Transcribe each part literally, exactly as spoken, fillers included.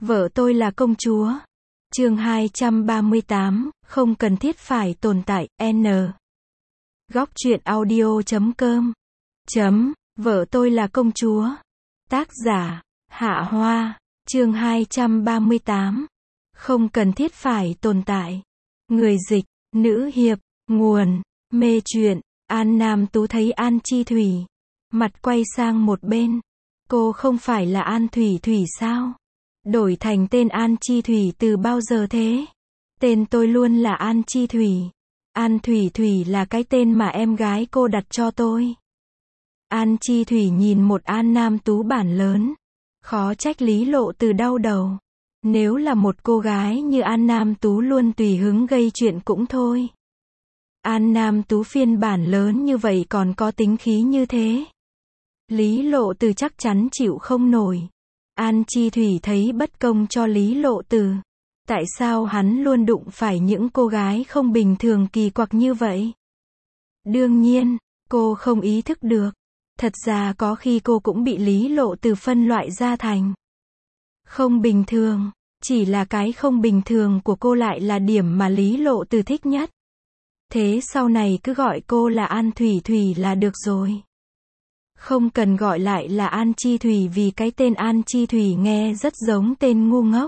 Vợ tôi là công chúa. Chương hai trăm ba mươi tám, không cần thiết phải tồn tại, N. Góc truyện audio chấm com. Chấm, vợ tôi là công chúa. Tác giả, Hạ Hoa. Chương hai trăm ba mươi tám. Không cần thiết phải tồn tại. Người dịch, nữ hiệp, nguồn, mê truyện. An Nam Tú thấy An Chi Thủy. Mặt quay sang một bên. Cô không phải là An Thủy Thủy sao? Đổi thành tên An Chi Thủy từ bao giờ thế? Tên tôi luôn là An Chi Thủy. An Thủy Thủy là cái tên mà em gái cô đặt cho tôi. An Chi Thủy nhìn một An Nam Tú bản lớn. Khó trách Lý Lộ Từ đau đầu. Nếu là một cô gái như An Nam Tú luôn tùy hứng gây chuyện cũng thôi. An Nam Tú phiên bản lớn như vậy còn có tính khí như thế. Lý Lộ Từ chắc chắn chịu không nổi. An Chi Thủy thấy bất công cho Lý Lộ Từ. Tại sao hắn luôn đụng phải những cô gái không bình thường kỳ quặc như vậy? Đương nhiên, cô không ý thức được. Thật ra có khi cô cũng bị Lý Lộ Từ phân loại ra thành không bình thường. Chỉ là cái không bình thường của cô lại là điểm mà Lý Lộ Từ thích nhất. Thế sau này cứ gọi cô là An Thủy Thủy là được rồi. Không cần gọi lại là An Chi Thủy vì cái tên An Chi Thủy nghe rất giống tên ngu ngốc.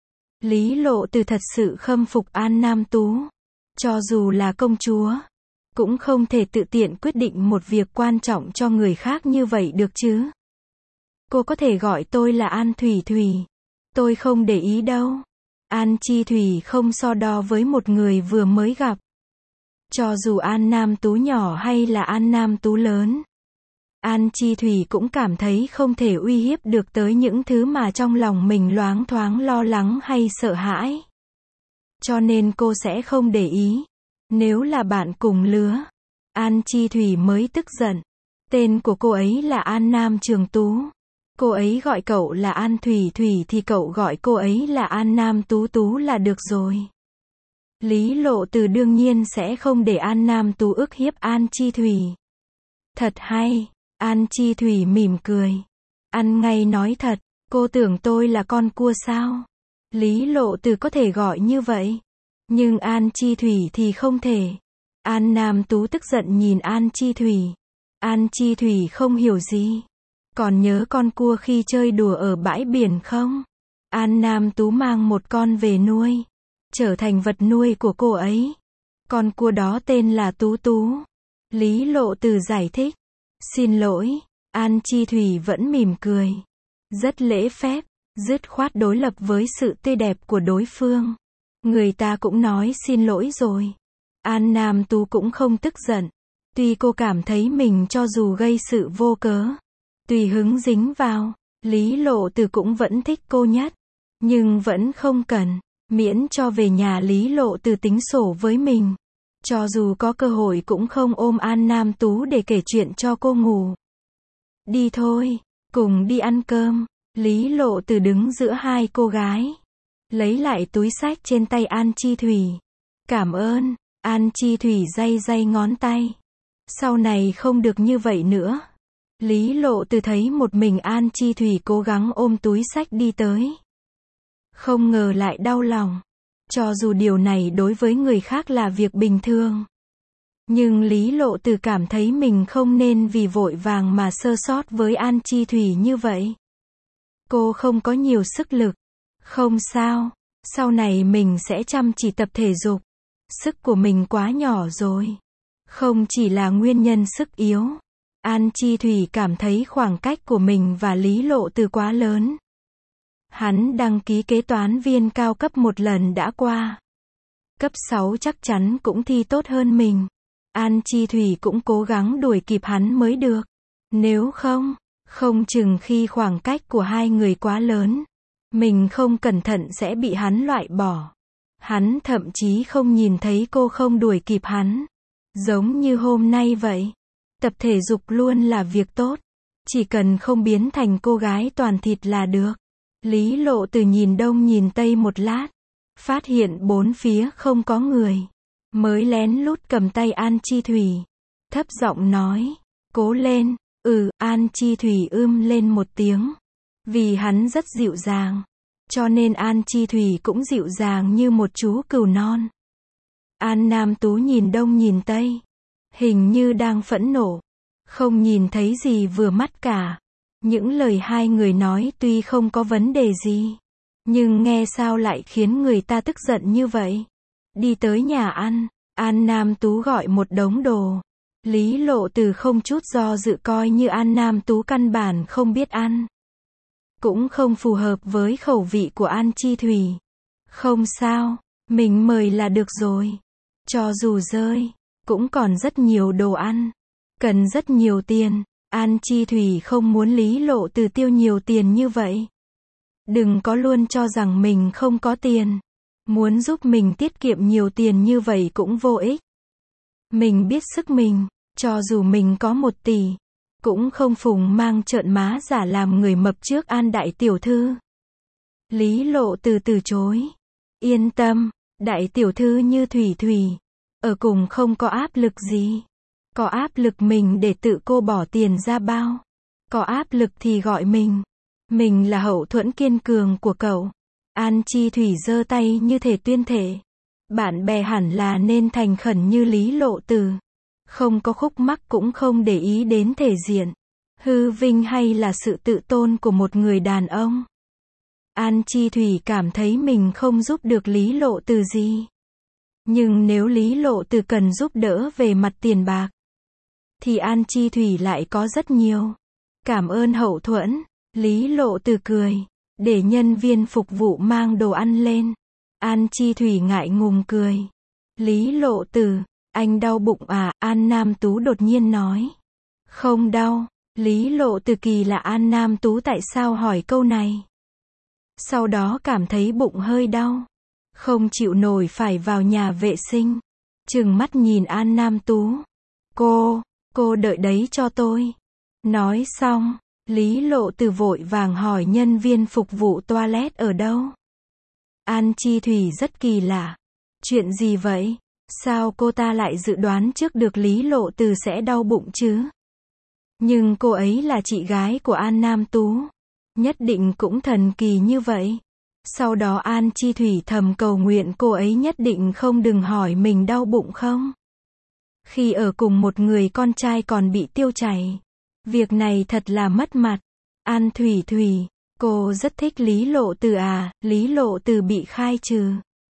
Lý Lộ Từ thật sự khâm phục An Nam Tú. Cho dù là công chúa, cũng không thể tự tiện quyết định một việc quan trọng cho người khác như vậy được chứ. Cô có thể gọi tôi là An Thủy Thủy. Tôi không để ý đâu. An Chi Thủy không so đo với một người vừa mới gặp. Cho dù An Nam Tú nhỏ hay là An Nam Tú lớn. An Chi Thủy cũng cảm thấy không thể uy hiếp được tới những thứ mà trong lòng mình loáng thoáng lo lắng hay sợ hãi. Cho nên cô sẽ không để ý. Nếu là bạn cùng lứa, An Chi Thủy mới tức giận. Tên của cô ấy là An Nam Trường Tú. Cô ấy gọi cậu là An Thủy Thủy thì cậu gọi cô ấy là An Nam Tú Tú là được rồi. Lý Lộ Từ đương nhiên sẽ không để An Nam Tú ức hiếp An Chi Thủy. Thật hay. An Chi Thủy mỉm cười. Ăn ngay nói thật, cô tưởng tôi là con cua sao? Lý Lộ Từ có thể gọi như vậy. Nhưng An Chi Thủy thì không thể. An Nam Tú tức giận nhìn An Chi Thủy. An Chi Thủy không hiểu gì. Còn nhớ con cua khi chơi đùa ở bãi biển không? An Nam Tú mang một con về nuôi. Trở thành vật nuôi của cô ấy. Con cua đó tên là Tú Tú. Lý Lộ Từ giải thích. Xin lỗi. An Chi Thủy vẫn mỉm cười. Rất lễ phép, dứt khoát đối lập với sự tươi đẹp của đối phương. Người ta cũng nói xin lỗi rồi. An Nam Tú cũng không tức giận. Tuy cô cảm thấy mình cho dù gây sự vô cớ, tùy hứng dính vào, Lý Lộ Từ cũng vẫn thích cô nhất. Nhưng vẫn không cần, miễn cho về nhà Lý Lộ Từ tính sổ với mình. Cho dù có cơ hội cũng không ôm An Nam Tú để kể chuyện cho cô ngủ. Đi thôi, cùng đi ăn cơm. Lý Lộ Từ đứng giữa hai cô gái. Lấy lại túi xách trên tay An Chi Thủy. Cảm ơn. An Chi Thủy day day ngón tay. Sau này không được như vậy nữa. Lý Lộ Từ thấy một mình An Chi Thủy cố gắng ôm túi xách đi tới. Không ngờ lại đau lòng. Cho dù điều này đối với người khác là việc bình thường. Nhưng Lý Lộ Từ cảm thấy mình không nên vì vội vàng mà sơ sót với An Chi Thủy như vậy. Cô không có nhiều sức lực. Không sao. Sau này mình sẽ chăm chỉ tập thể dục. Sức của mình quá nhỏ rồi. Không chỉ là nguyên nhân sức yếu. An Chi Thủy cảm thấy khoảng cách của mình và Lý Lộ Từ quá lớn. Hắn đăng ký kế toán viên cao cấp một lần đã qua. Cấp sáu chắc chắn cũng thi tốt hơn mình. An Chi Thủy cũng cố gắng đuổi kịp hắn mới được. Nếu không, không chừng khi khoảng cách của hai người quá lớn, mình không cẩn thận sẽ bị hắn loại bỏ. Hắn thậm chí không nhìn thấy cô không đuổi kịp hắn. Giống như hôm nay vậy. Tập thể dục luôn là việc tốt. Chỉ cần không biến thành cô gái toàn thịt là được. Lý Lộ Từ nhìn đông nhìn tây một lát. Phát hiện bốn phía không có người. Mới lén lút cầm tay An Chi Thủy. Thấp giọng nói. Cố lên. Ừ, An Chi Thủy ưm lên một tiếng. Vì hắn rất dịu dàng. cho nên An Chi Thủy cũng dịu dàng như một chú cừu non. An Nam Tú nhìn đông nhìn tây, hình như đang phẫn nộ, không nhìn thấy gì vừa mắt cả. Những lời hai người nói tuy không có vấn đề gì, nhưng nghe sao lại khiến người ta tức giận như vậy. Đi tới nhà ăn, An Nam Tú gọi một đống đồ. Lý Lộ Từ không chút do dự coi như An Nam Tú căn bản không biết ăn, cũng không phù hợp với khẩu vị của An Chi Thủy. Không sao, mình mời là được rồi. Cho dù rơi, cũng còn rất nhiều đồ ăn, cần rất nhiều tiền. An Chi Thủy không muốn Lý Lộ Từ tiêu nhiều tiền như vậy. Đừng có luôn cho rằng mình không có tiền. Muốn giúp mình tiết kiệm nhiều tiền như vậy cũng vô ích. Mình biết sức mình, cho dù mình có một tỷ, cũng không phùng mang trợn má giả làm người mập trước An đại tiểu thư. Lý Lộ Từ từ chối. Yên tâm, đại tiểu thư như Thủy Thủy, ở cùng không có áp lực gì. Có áp lực mình để tự cô bỏ tiền ra bao. Có áp lực thì gọi mình. Mình là hậu thuẫn kiên cường của cậu. An Chi Thủy giơ tay như thể tuyên thệ. Bạn bè hẳn là nên thành khẩn như Lý Lộ Từ. Không có khúc mắc cũng không để ý đến thể diện, hư vinh hay là sự tự tôn của một người đàn ông. An Chi Thủy cảm thấy mình không giúp được Lý Lộ Từ gì. Nhưng nếu Lý Lộ Từ cần giúp đỡ về mặt tiền bạc, thì An Chi Thủy lại có rất nhiều. Cảm ơn hậu thuẫn. Lý Lộ Từ cười, để nhân viên phục vụ mang đồ ăn lên. An Chi Thủy ngại ngùng cười. Lý Lộ Từ, anh đau bụng à? An Nam Tú đột nhiên nói. Không đau. Lý Lộ Từ kỳ lạ An Nam Tú tại sao hỏi câu này. Sau đó cảm thấy bụng hơi đau, không chịu nổi phải vào nhà vệ sinh. Trừng mắt nhìn An Nam Tú. Cô, cô đợi đấy cho tôi. Nói xong, Lý Lộ Từ vội vàng hỏi nhân viên phục vụ toilet ở đâu. An Chi Thủy rất kỳ lạ. Chuyện gì vậy? Sao cô ta lại dự đoán trước được Lý Lộ Từ sẽ đau bụng chứ? Nhưng cô ấy là chị gái của An Nam Tú, nhất định cũng thần kỳ như vậy. Sau đó An Chi Thủy thầm cầu nguyện cô ấy nhất định không đừng hỏi mình đau bụng không. Khi ở cùng một người con trai còn bị tiêu chảy. Việc này thật là mất mặt. An Thủy Thủy, cô rất thích Lý Lộ Từ à? Lý Lộ Từ bị khai trừ.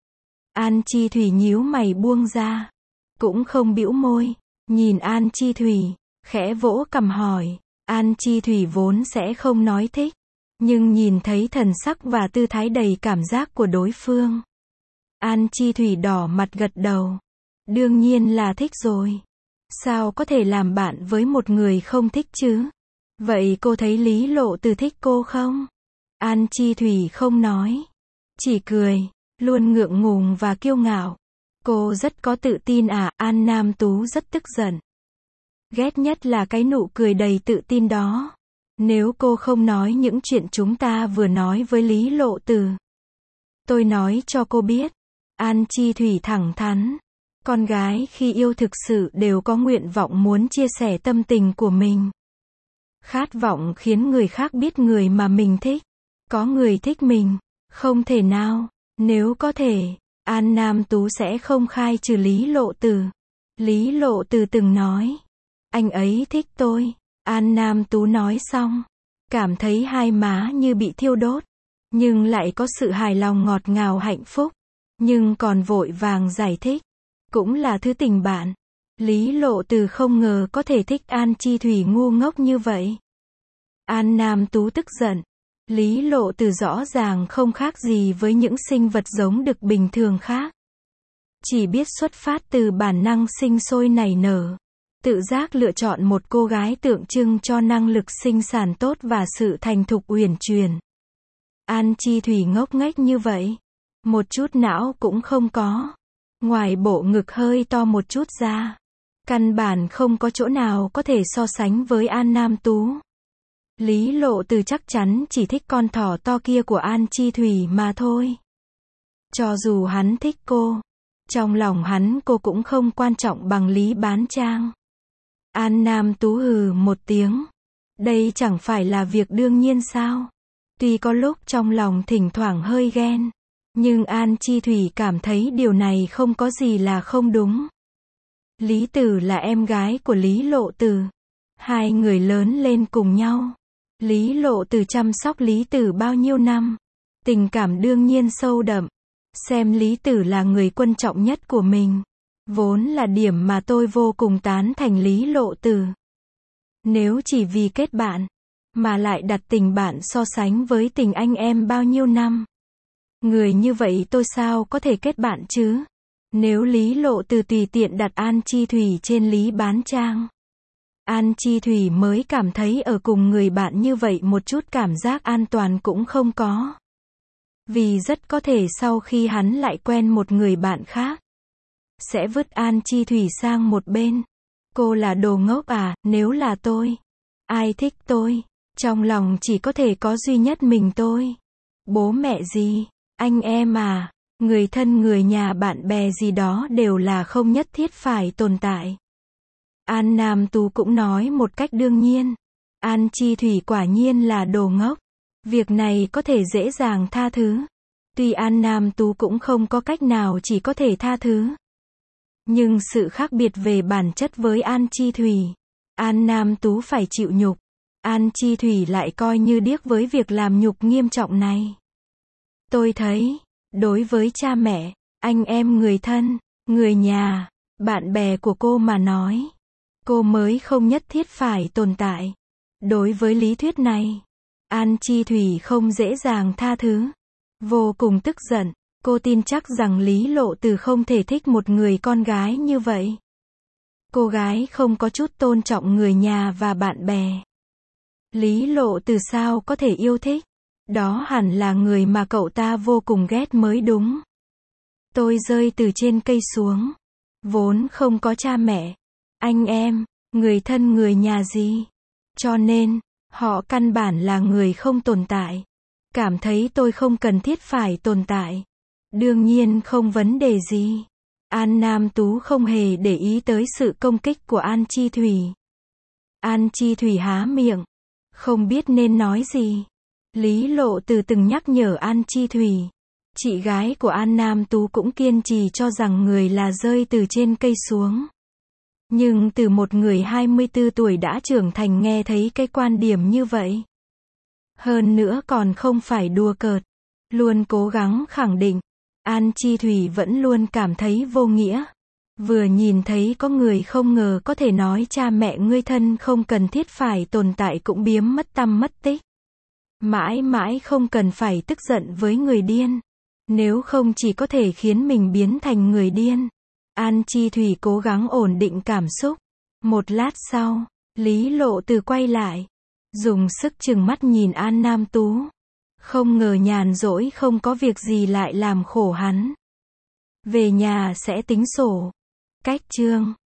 An Chi Thủy nhíu mày buông ra, cũng không bĩu môi, nhìn An Chi Thủy, khẽ vỗ cằm hỏi. An Chi Thủy vốn sẽ không nói thích, nhưng nhìn thấy thần sắc và tư thái đầy cảm giác của đối phương, An Chi Thủy đỏ mặt gật đầu. Đương nhiên là thích rồi. Sao có thể làm bạn với một người không thích chứ? Vậy cô thấy Lý Lộ Từ thích cô không? An Chi Thủy không nói, chỉ cười, luôn ngượng ngùng và kiêu ngạo. Cô rất có tự tin à? An Nam Tú rất tức giận. Ghét nhất là cái nụ cười đầy tự tin đó. Nếu cô không nói những chuyện chúng ta vừa nói với Lý Lộ Từ, tôi nói cho cô biết. An Chi Thủy thẳng thắn. Con gái khi yêu thực sự đều có nguyện vọng muốn chia sẻ tâm tình của mình. Khát vọng khiến người khác biết người mà mình thích. Có người thích mình, không thể nào. Nếu có thể, An Nam Tú sẽ không khai trừ Lý Lộ Từ. Lý Lộ Từ từng nói, anh ấy thích tôi. An Nam Tú nói xong, cảm thấy hai má như bị thiêu đốt, nhưng lại có sự hài lòng ngọt ngào hạnh phúc, nhưng còn vội vàng giải thích, cũng là thứ tình bạn. Lý Lộ Từ không ngờ có thể thích An Chi Thủy ngu ngốc như vậy. An Nam Tú tức giận. Lý Lộ Từ rõ ràng không khác gì với những sinh vật giống đực bình thường khác. Chỉ biết xuất phát từ bản năng sinh sôi nảy nở. Tự giác lựa chọn một cô gái tượng trưng cho năng lực sinh sản tốt và sự thành thục uyển chuyển. An Chi Thủy ngốc nghếch như vậy. Một chút não cũng không có. Ngoài bộ ngực hơi to một chút ra. Căn bản không có chỗ nào có thể so sánh với An Nam Tú. Lý Lộ Từ chắc chắn chỉ thích con thỏ to kia của An Chi Thủy mà thôi. Cho dù hắn thích cô, trong lòng hắn cô cũng không quan trọng bằng Lý Bán Trang. An Nam Tú hừ một tiếng. Đây chẳng phải là việc đương nhiên sao? Tuy có lúc trong lòng thỉnh thoảng hơi ghen, nhưng An Chi Thủy cảm thấy điều này không có gì là không đúng. Lý Tử là em gái của Lý Lộ Tử. Hai người lớn lên cùng nhau. Lý Lộ Tử chăm sóc Lý Tử bao nhiêu năm. Tình cảm đương nhiên sâu đậm. Xem Lý Tử là người quan trọng nhất của mình. Vốn là điểm mà tôi vô cùng tán thành Lý Lộ Tử. Nếu chỉ vì kết bạn, mà lại đặt tình bạn so sánh với tình anh em bao nhiêu năm. Người như vậy tôi sao có thể kết bạn chứ? Nếu Lý Lộ Tử tùy tiện đặt An Chi Thủy trên Lý Bán Trang, An Chi Thủy mới cảm thấy ở cùng người bạn như vậy một chút cảm giác an toàn cũng không có. Vì rất có thể sau khi hắn lại quen một người bạn khác, sẽ vứt An Chi Thủy sang một bên. Cô là đồ ngốc à, nếu là tôi, ai thích tôi? Trong lòng chỉ có thể có duy nhất mình tôi. Bố mẹ gì, anh em à, người thân người nhà bạn bè gì đó đều là không nhất thiết phải tồn tại. An Nam Tú cũng nói một cách đương nhiên. An Chi Thủy quả nhiên là đồ ngốc. Việc này có thể dễ dàng tha thứ. Tuy An Nam Tú cũng không có cách nào chỉ có thể tha thứ. Nhưng sự khác biệt về bản chất với An Chi Thủy, An Nam Tú phải chịu nhục. An Chi Thủy lại coi như điếc với việc làm nhục nghiêm trọng này. Tôi thấy, đối với cha mẹ, anh em người thân, người nhà, bạn bè của cô mà nói, cô mới không nhất thiết phải tồn tại. Đối với lý thuyết này, An Chi Thủy không dễ dàng tha thứ. Vô cùng tức giận, cô tin chắc rằng Lý Lộ Tử không thể thích một người con gái như vậy. Cô gái không có chút tôn trọng người nhà và bạn bè. Lý Lộ Tử sao có thể yêu thích? Đó hẳn là người mà cậu ta vô cùng ghét mới đúng. Tôi rơi từ trên cây xuống. Vốn không có cha mẹ, anh em, người thân người nhà gì. Cho nên, họ căn bản là người không tồn tại. Cảm thấy tôi không cần thiết phải tồn tại. Đương nhiên không vấn đề gì. An Nam Tú không hề để ý tới sự công kích của An Chi Thủy. An Chi Thủy há miệng, không biết nên nói gì. Lý Lộ Tử từng nhắc nhở An Chi Thủy. Chị gái của An Nam Tú cũng kiên trì cho rằng người là rơi từ trên cây xuống. Nhưng từ một người hai mươi tư tuổi đã trưởng thành nghe thấy cái quan điểm như vậy. Hơn nữa còn không phải đùa cợt. Luôn cố gắng khẳng định. An Chi Thủy vẫn luôn cảm thấy vô nghĩa. Vừa nhìn thấy có người không ngờ có thể nói cha mẹ ngươi thân không cần thiết phải tồn tại cũng biếm mất tăm mất tích. Mãi mãi không cần phải tức giận với người điên. Nếu không chỉ có thể khiến mình biến thành người điên. An Chi Thủy cố gắng ổn định cảm xúc. Một lát sau, Lý Lộ Tử quay lại. Dùng sức trừng mắt nhìn An Nam Tú. Không ngờ nhàn rỗi không có việc gì lại làm khổ hắn. Về nhà sẽ tính sổ. Cách chương